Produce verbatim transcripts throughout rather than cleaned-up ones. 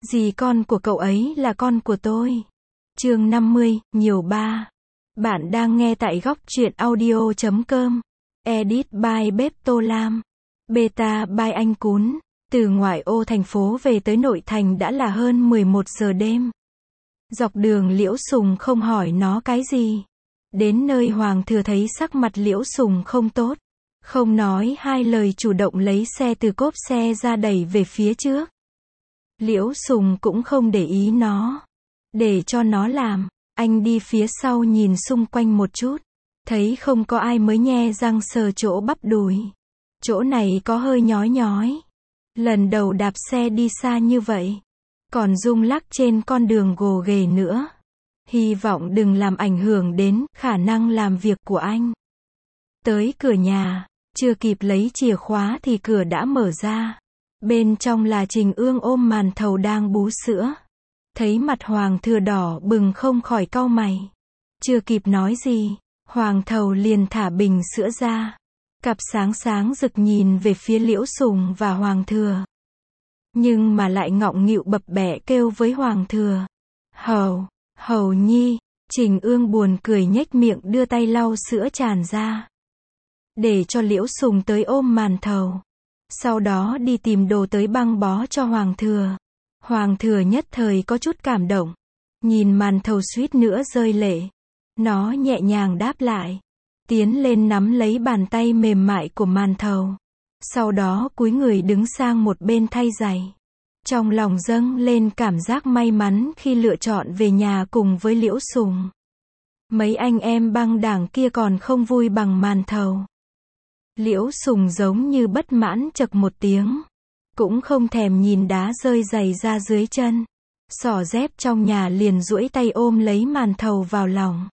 Dì con của cậu ấy là con của tôi. Chương năm mươi, nhiều ba. Bạn đang nghe tại góc truyện audio chấm com. Edit by Bếp Tô Lam. Beta by Anh Cún. Từ ngoại ô thành phố về tới nội thành đã là hơn mười một giờ đêm. Dọc đường Liễu Sùng không hỏi nó cái gì. Đến nơi Hoàng Thừa thấy sắc mặt Liễu Sùng không tốt. Không nói hai lời chủ động lấy xe từ cốp xe ra đẩy về phía trước. Liễu Sùng cũng không để ý nó. Để cho nó làm. Anh đi phía sau nhìn xung quanh một chút. Thấy không có ai mới nhe răng sờ chỗ bắp đùi. Chỗ này có hơi nhói nhói. Lần đầu đạp xe đi xa như vậy. Còn rung lắc trên con đường gồ ghề nữa. Hy vọng đừng làm ảnh hưởng đến khả năng làm việc của anh. Tới cửa nhà. Chưa kịp lấy chìa khóa thì cửa đã mở ra. Bên trong là Trình Ương ôm màn thầu đang bú sữa. Thấy mặt Hoàng Thừa đỏ bừng không khỏi cau mày. Chưa kịp nói gì, Hoàng Thầu liền thả bình sữa ra. Cặp sáng sáng rực nhìn về phía Liễu Sùng và Hoàng Thừa. Nhưng mà lại ngọng nghịu bập bẹ kêu với Hoàng Thừa. Hầu, Hầu Nhi. Trình Ương buồn cười nhếch miệng đưa tay lau sữa tràn ra. Để cho Liễu Sùng tới ôm màn thầu. Sau đó đi tìm đồ tới băng bó cho Hoàng Thừa. Hoàng Thừa nhất thời có chút cảm động. Nhìn màn thầu suýt nữa rơi lệ. Nó nhẹ nhàng đáp lại. Tiến lên nắm lấy bàn tay mềm mại của màn thầu. Sau đó cúi người đứng sang một bên thay giày. Trong lòng dâng lên cảm giác may mắn khi lựa chọn về nhà cùng với Liễu Sùng. Mấy anh em băng đảng kia còn không vui bằng màn thầu. Liễu Sùng giống như bất mãn chậc một tiếng. Cũng không thèm nhìn đá rơi giày ra dưới chân. Xỏ dép trong nhà liền duỗi tay ôm lấy màn thầu vào lòng.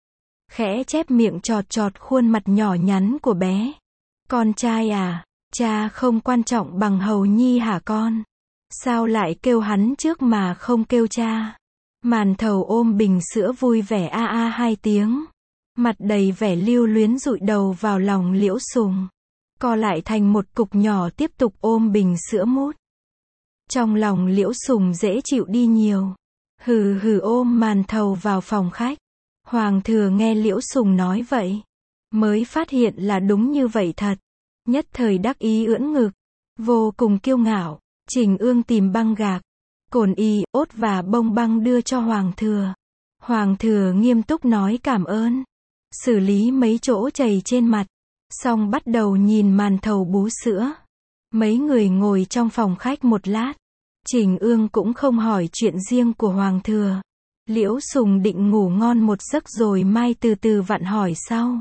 Khẽ chép miệng chọt chọt khuôn mặt nhỏ nhắn của bé. Con trai à, cha không quan trọng bằng Hầu Nhi hả con? Sao lại kêu hắn trước mà không kêu cha? Màn thầu ôm bình sữa vui vẻ a a hai tiếng. Mặt đầy vẻ lưu luyến dụi đầu vào lòng Liễu Sùng. Co lại thành một cục nhỏ tiếp tục ôm bình sữa mút. Trong lòng Liễu Sùng dễ chịu đi nhiều. Hừ hừ ôm màn thầu vào phòng khách. Hoàng Thừa nghe Liễu Sùng nói vậy. Mới phát hiện là đúng như vậy thật. Nhất thời đắc ý ưỡn ngực. Vô cùng kiêu ngạo. Trình Ương tìm băng gạc. Cồn y, ốt và bông băng đưa cho Hoàng Thừa. Hoàng Thừa nghiêm túc nói cảm ơn. Xử lý mấy chỗ chảy trên mặt. Xong bắt đầu nhìn màn thầu bú sữa. Mấy người ngồi trong phòng khách một lát. Trình Ương cũng không hỏi chuyện riêng của Hoàng Thừa. Liễu Sùng định ngủ ngon một giấc rồi mai từ từ vặn hỏi sau.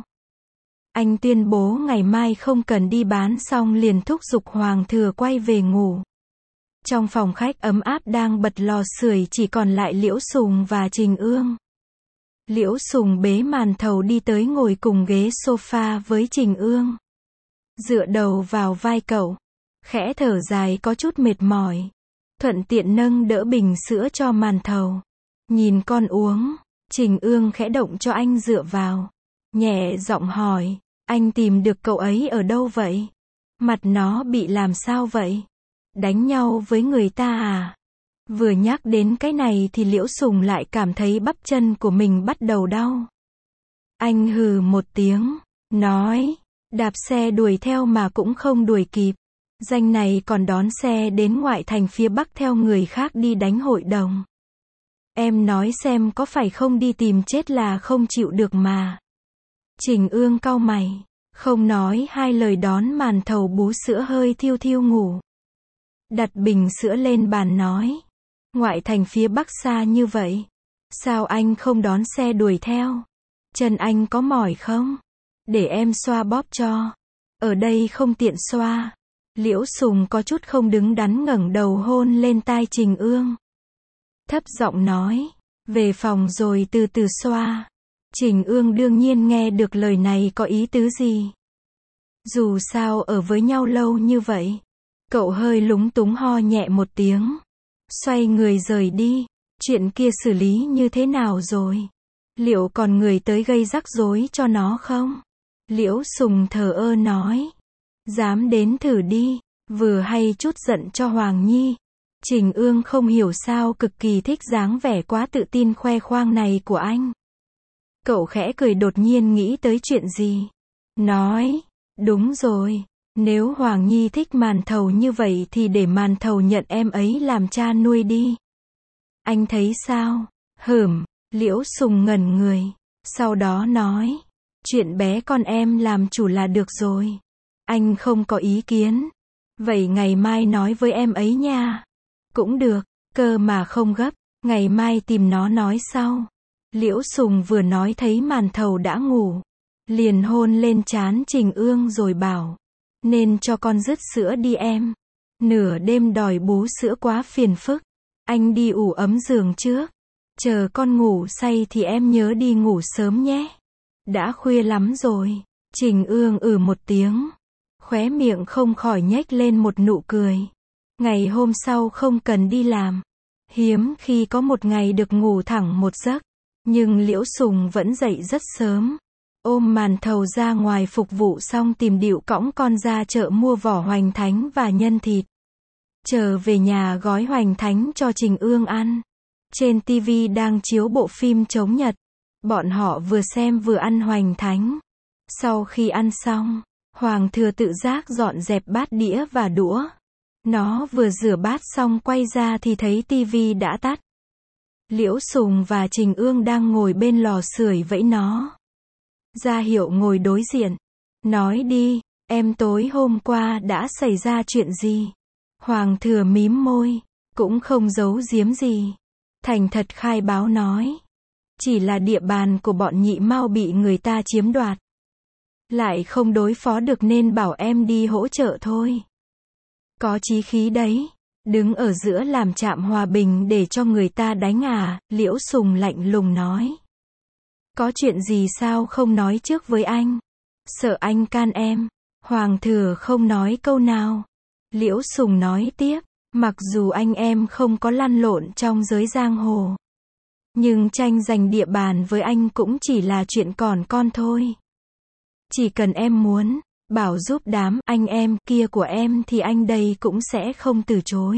Anh tuyên bố ngày mai không cần đi bán xong liền thúc giục Hoàng Thừa quay về ngủ. Trong phòng khách ấm áp đang bật lò sưởi chỉ còn lại Liễu Sùng và Trình Ương. Liễu Sùng bế màn thầu đi tới ngồi cùng ghế sofa với Trình Ương. Dựa đầu vào vai cậu. Khẽ thở dài có chút mệt mỏi. Thuận tiện nâng đỡ bình sữa cho màn thầu. Nhìn con uống. Trình Ương khẽ động cho anh dựa vào. Nhẹ giọng hỏi. Anh tìm được cậu ấy ở đâu vậy? Mặt nó bị làm sao vậy? Đánh nhau với người ta à? Vừa nhắc đến cái này thì Liễu Sùng lại cảm thấy bắp chân của mình bắt đầu đau. Anh hừ một tiếng, nói, đạp xe đuổi theo mà cũng không đuổi kịp. Danh này còn đón xe đến ngoại thành phía Bắc theo người khác đi đánh hội đồng. Em nói xem có phải không đi tìm chết là không chịu được mà. Trình Ương cau mày, không nói hai lời đón màn thầu bú sữa hơi thiêu thiêu ngủ. Đặt bình sữa lên bàn nói. Ngoại thành phía Bắc xa như vậy. Sao anh không đón xe đuổi theo? Chân anh có mỏi không? Để em xoa bóp cho. Ở đây không tiện xoa. Liễu Sùng có chút không đứng đắn ngẩng đầu hôn lên tai Trình Ương. Thấp giọng nói. Về phòng rồi từ từ xoa. Trình Ương đương nhiên nghe được lời này có ý tứ gì. Dù sao ở với nhau lâu như vậy. Cậu hơi lúng túng ho nhẹ một tiếng. Xoay người rời đi. Chuyện kia xử lý như thế nào rồi? Liệu còn người tới gây rắc rối cho nó không? Liễu Sùng thờ ơ nói. Dám đến thử đi. Vừa hay chút giận cho Hoàng Nhi. Trình Ương không hiểu sao cực kỳ thích dáng vẻ quá tự tin khoe khoang này của anh. Cậu khẽ cười đột nhiên nghĩ tới chuyện gì. Nói, đúng rồi, nếu Hoàng Nhi thích Màn Thầu như vậy thì để Màn Thầu nhận em ấy làm cha nuôi đi. Anh thấy sao? Hửm, Liễu Sùng ngẩn người. Sau đó nói, chuyện bé con em làm chủ là được rồi. Anh không có ý kiến. Vậy ngày mai nói với em ấy nha. Cũng được, cơ mà không gấp, ngày mai tìm nó nói sau. Liễu Sùng vừa nói thấy Màn Thầu đã ngủ, liền hôn lên trán Trình Ương rồi bảo, nên cho con dứt sữa đi em. Nửa đêm đòi bú sữa quá phiền phức. Anh đi ủ ấm giường trước. Chờ con ngủ say thì em nhớ đi ngủ sớm nhé. Đã khuya lắm rồi. Trình Ương ừ một tiếng. Khóe miệng không khỏi nhếch lên một nụ cười. Ngày hôm sau không cần đi làm. Hiếm khi có một ngày được ngủ thẳng một giấc. Nhưng Liễu Sùng vẫn dậy rất sớm. Ôm Màn Thầu ra ngoài phục vụ xong tìm điệu cõng con ra chợ mua vỏ hoành thánh và nhân thịt. Trở về nhà gói hoành thánh cho Trình Ương ăn. Trên ti vi đang chiếu bộ phim chống Nhật. Bọn họ vừa xem vừa ăn hoành thánh. Sau khi ăn xong, Hoàng Thừa tự giác dọn dẹp bát đĩa và đũa. Nó vừa rửa bát xong quay ra thì thấy ti vi đã tắt. Liễu Sùng và Trình Ương đang ngồi bên lò sưởi vẫy nó ra hiệu ngồi đối diện. Nói đi, em tối hôm qua đã xảy ra chuyện gì? Hoàng Thừa mím môi, cũng không giấu giếm gì. Thành thật khai báo nói. Chỉ là địa bàn của bọn Nhị Mao bị người ta chiếm đoạt. Lại không đối phó được nên bảo em đi hỗ trợ thôi. Có chí khí đấy. Đứng ở giữa làm trạm hòa bình để cho người ta đánh à, Liễu Sùng lạnh lùng nói. Có chuyện gì sao không nói trước với anh? Sợ anh can em. Hoàng Thừa không nói câu nào. Liễu Sùng nói tiếp, mặc dù anh em không có lăn lộn trong giới giang hồ. Nhưng tranh giành địa bàn với anh cũng chỉ là chuyện còn con thôi. Chỉ cần em muốn, bảo giúp đám anh em kia của em thì anh đây cũng sẽ không từ chối.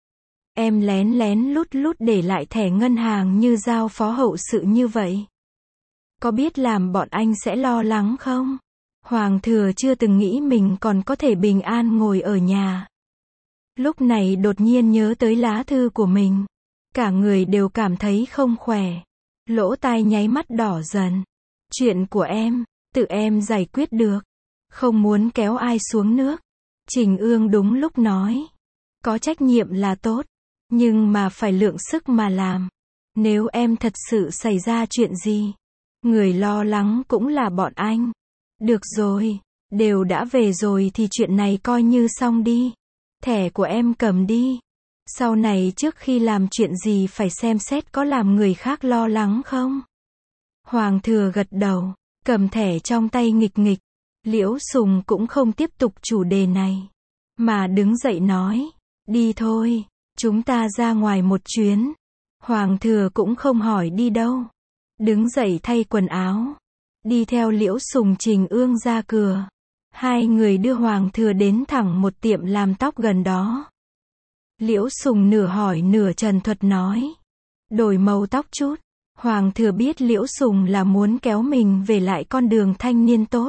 Em lén lén lút lút để lại thẻ ngân hàng như giao phó hậu sự như vậy. Có biết làm bọn anh sẽ lo lắng không? Hoàng Thừa chưa từng nghĩ mình còn có thể bình an ngồi ở nhà. Lúc này đột nhiên nhớ tới lá thư của mình. Cả người đều cảm thấy không khỏe. Lỗ tai nháy mắt đỏ dần. Chuyện của em, tự em giải quyết được. Không muốn kéo ai xuống nước. Trình Ương đúng lúc nói. Có trách nhiệm là tốt. Nhưng mà phải lượng sức mà làm. Nếu em thật sự xảy ra chuyện gì, người lo lắng cũng là bọn anh. Được rồi, đều đã về rồi thì chuyện này coi như xong đi. Thẻ của em cầm đi. Sau này trước khi làm chuyện gì phải xem xét có làm người khác lo lắng không? Hoàng Thừa gật đầu, cầm thẻ trong tay nghịch nghịch. Liễu Sùng cũng không tiếp tục chủ đề này. Mà đứng dậy nói, đi thôi, chúng ta ra ngoài một chuyến. Hoàng Thừa cũng không hỏi đi đâu. Đứng dậy thay quần áo. Đi theo Liễu Sùng Trình Ương ra cửa. Hai người đưa Hoàng Thừa đến thẳng một tiệm làm tóc gần đó. Liễu Sùng nửa hỏi nửa trần thuật nói. Đổi màu tóc chút. Hoàng Thừa biết Liễu Sùng là muốn kéo mình về lại con đường thanh niên tốt.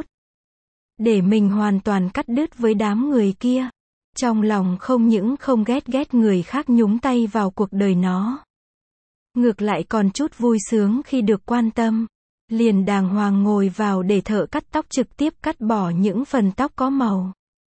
Để mình hoàn toàn cắt đứt với đám người kia. Trong lòng không những không ghét ghét người khác nhúng tay vào cuộc đời nó. Ngược lại còn chút vui sướng khi được quan tâm. Liền đàng hoàng ngồi vào để thợ cắt tóc trực tiếp cắt bỏ những phần tóc có màu.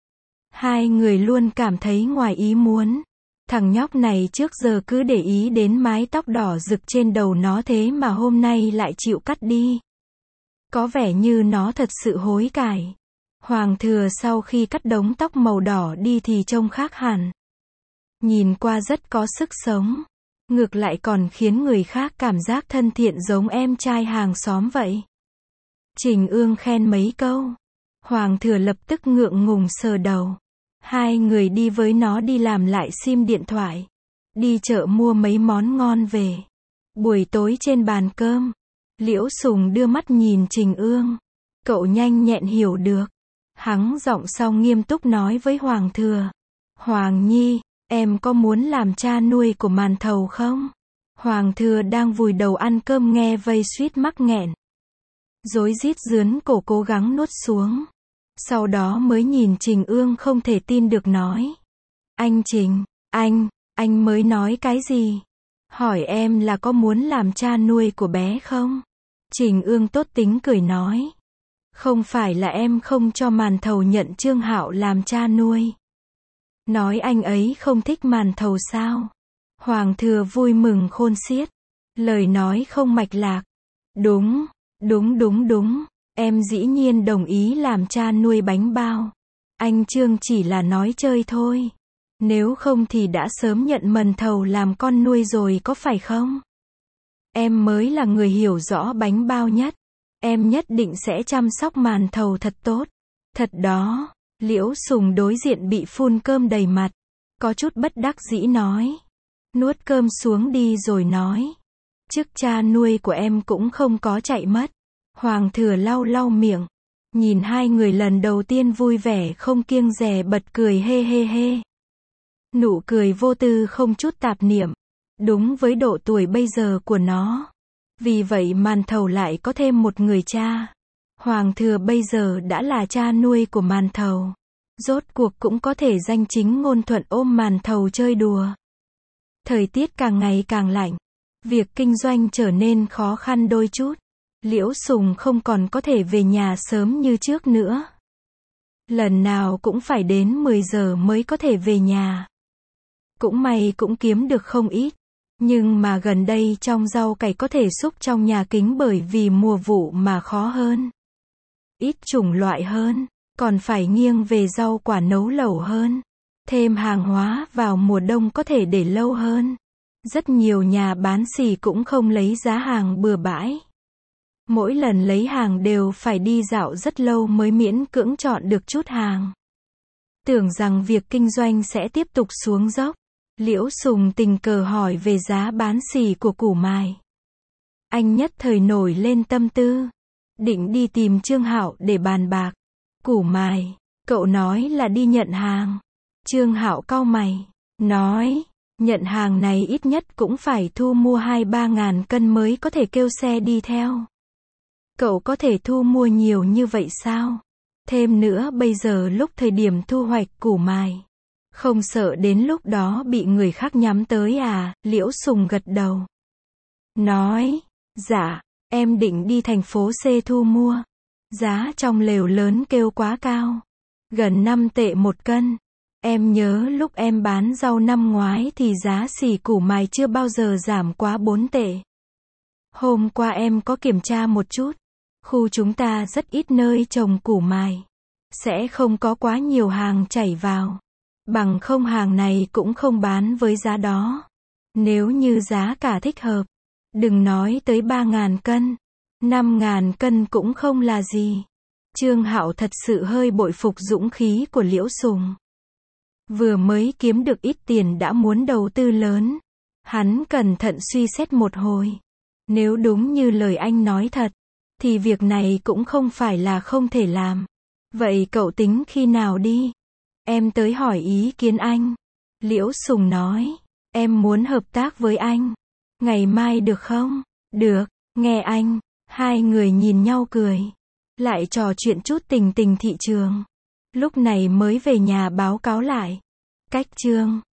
Hai người luôn cảm thấy ngoài ý muốn. Thằng nhóc này trước giờ cứ để ý đến mái tóc đỏ rực trên đầu nó thế mà hôm nay lại chịu cắt đi. Có vẻ như nó thật sự hối cải. Hoàng Thừa sau khi cắt đống tóc màu đỏ đi thì trông khác hẳn. Nhìn qua rất có sức sống. Ngược lại còn khiến người khác cảm giác thân thiện giống em trai hàng xóm vậy. Trình Ương khen mấy câu. Hoàng Thừa lập tức ngượng ngùng sờ đầu. Hai người đi với nó đi làm lại sim điện thoại. Đi chợ mua mấy món ngon về. Buổi tối trên bàn cơm. Liễu Sùng đưa mắt nhìn Trình Ương. Cậu nhanh nhẹn hiểu được. Hắng giọng sau nghiêm túc nói với Hoàng Thừa. Hoàng Nhi, Em có muốn làm cha nuôi của màn thầu không? Hoàng Thừa đang vùi đầu ăn cơm nghe vây suýt mắc nghẹn. Rối rít rướn cổ cố gắng nuốt xuống. Sau đó mới nhìn Trình Ương không thể tin được nói. Anh Trình, anh, anh mới nói cái gì? Hỏi em là có muốn làm cha nuôi của bé không? Trình Ương tốt tính cười nói. Không phải là em không cho màn thầu nhận Trương Hạo làm cha nuôi. Nói anh ấy không thích màn thầu sao? Hoàng Thừa vui mừng khôn xiết. Lời nói không mạch lạc. Đúng, đúng đúng đúng. Em dĩ nhiên đồng ý làm cha nuôi bánh bao. Anh Trương chỉ là nói chơi thôi. Nếu không thì đã sớm nhận màn thầu làm con nuôi rồi có phải không? Em mới là người hiểu rõ bánh bao nhất. Em nhất định sẽ chăm sóc màn thầu thật tốt. Thật đó. Liễu Sùng đối diện bị phun cơm đầy mặt. Có chút bất đắc dĩ nói. Nuốt cơm xuống đi rồi nói. Chức cha nuôi của em cũng không có chạy mất. Hoàng Thừa lau lau miệng. Nhìn hai người lần đầu tiên vui vẻ không kiêng dè bật cười hê hê hê. Nụ cười vô tư không chút tạp niệm. Đúng với độ tuổi bây giờ của nó. Vì vậy màn thầu lại có thêm một người cha. Hoàng Thừa bây giờ đã là cha nuôi của màn thầu. Rốt cuộc cũng có thể danh chính ngôn thuận ôm màn thầu chơi đùa. Thời tiết càng ngày càng lạnh. Việc kinh doanh trở nên khó khăn đôi chút. Liễu Sùng không còn có thể về nhà sớm như trước nữa. Lần nào cũng phải đến mười giờ mới có thể về nhà. Cũng may cũng kiếm được không ít. Nhưng mà gần đây trong rau cải có thể xúc trong nhà kính bởi vì mùa vụ mà khó hơn. Ít chủng loại hơn. Còn phải nghiêng về rau quả nấu lẩu hơn. Thêm hàng hóa vào mùa đông có thể để lâu hơn. Rất nhiều nhà bán xỉ cũng không lấy giá hàng bừa bãi. Mỗi lần lấy hàng đều phải đi dạo rất lâu mới miễn cưỡng chọn được chút hàng. Tưởng rằng việc kinh doanh sẽ tiếp tục xuống dốc. Liễu Sùng tình cờ hỏi về giá bán xỉ của củ mài. Anh nhất thời nổi lên tâm tư. Định đi tìm Trương Hạo để bàn bạc. Củ mài, cậu nói là đi nhận hàng. Trương Hạo cau mày, nói, nhận hàng này ít nhất cũng phải thu mua hai ba ngàn cân mới có thể kêu xe đi theo. Cậu có thể thu mua nhiều như vậy sao? Thêm nữa bây giờ lúc thời điểm thu hoạch củ mài. Không sợ đến lúc đó bị người khác nhắm tới à? Liễu Sùng gật đầu. Nói, dạ, em định đi thành phố C thu mua. Giá trong lều lớn kêu quá cao. Gần năm tệ một cân. Em nhớ lúc em bán rau năm ngoái thì giá xỉ củ mài chưa bao giờ giảm quá bốn tệ. Hôm qua em có kiểm tra một chút. Khu chúng ta rất ít nơi trồng củ mài. Sẽ không có quá nhiều hàng chảy vào. Bằng không hàng này cũng không bán với giá đó. Nếu như giá cả thích hợp. Đừng nói tới ba ngàn cân. năm ngàn cân cũng không là gì. Trương Hạo thật sự hơi bội phục dũng khí của Liễu Sùng. Vừa mới kiếm được ít tiền đã muốn đầu tư lớn. Hắn cẩn thận suy xét một hồi. Nếu đúng như lời anh nói thật, thì việc này cũng không phải là không thể làm. Vậy cậu tính khi nào đi? Em tới hỏi ý kiến anh. Liễu Sùng nói, em muốn hợp tác với anh. Ngày mai được không? Được, nghe anh. Hai người nhìn nhau cười. Lại trò chuyện chút tình tình thị trường. Lúc này mới về nhà báo cáo lại. Cách chương